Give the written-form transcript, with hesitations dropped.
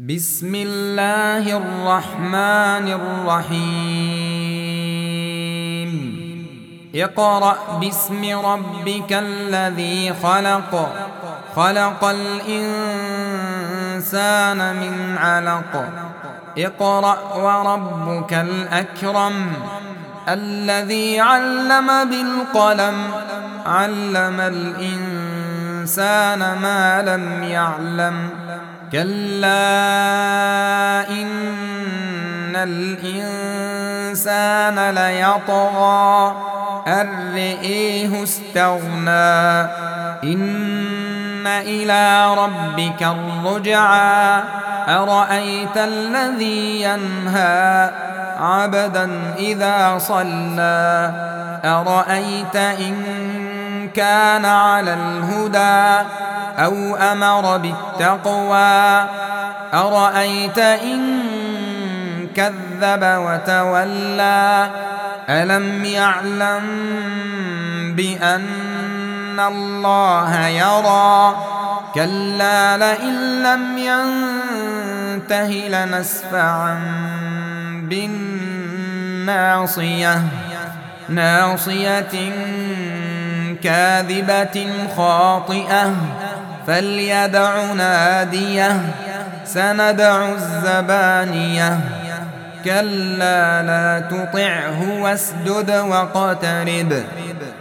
بسم الله الرحمن الرحيم اقرأ باسم ربك الذي خلق خلق الإنسان من علق اقرأ وربك الأكرم الذي علم بالقلم علم الإنسان ما لم يعلم كلا إن الإنسان ليطغى أن رآه استغنى إن إلى ربك الرجعى أرأيت الذي ينهى عبدا إذا صلى أرأيت إن كان على الهدى أو أمر بالتقوى أرأيت إن كذب وتولى ألم يعلم بأن الله يرى كلا لئن لم ينته لنسفعا بالناصية ناصية كاذبة خاطئة فليدع ناديه سندع الزبانية كلا لا تطعه واسجد واقترب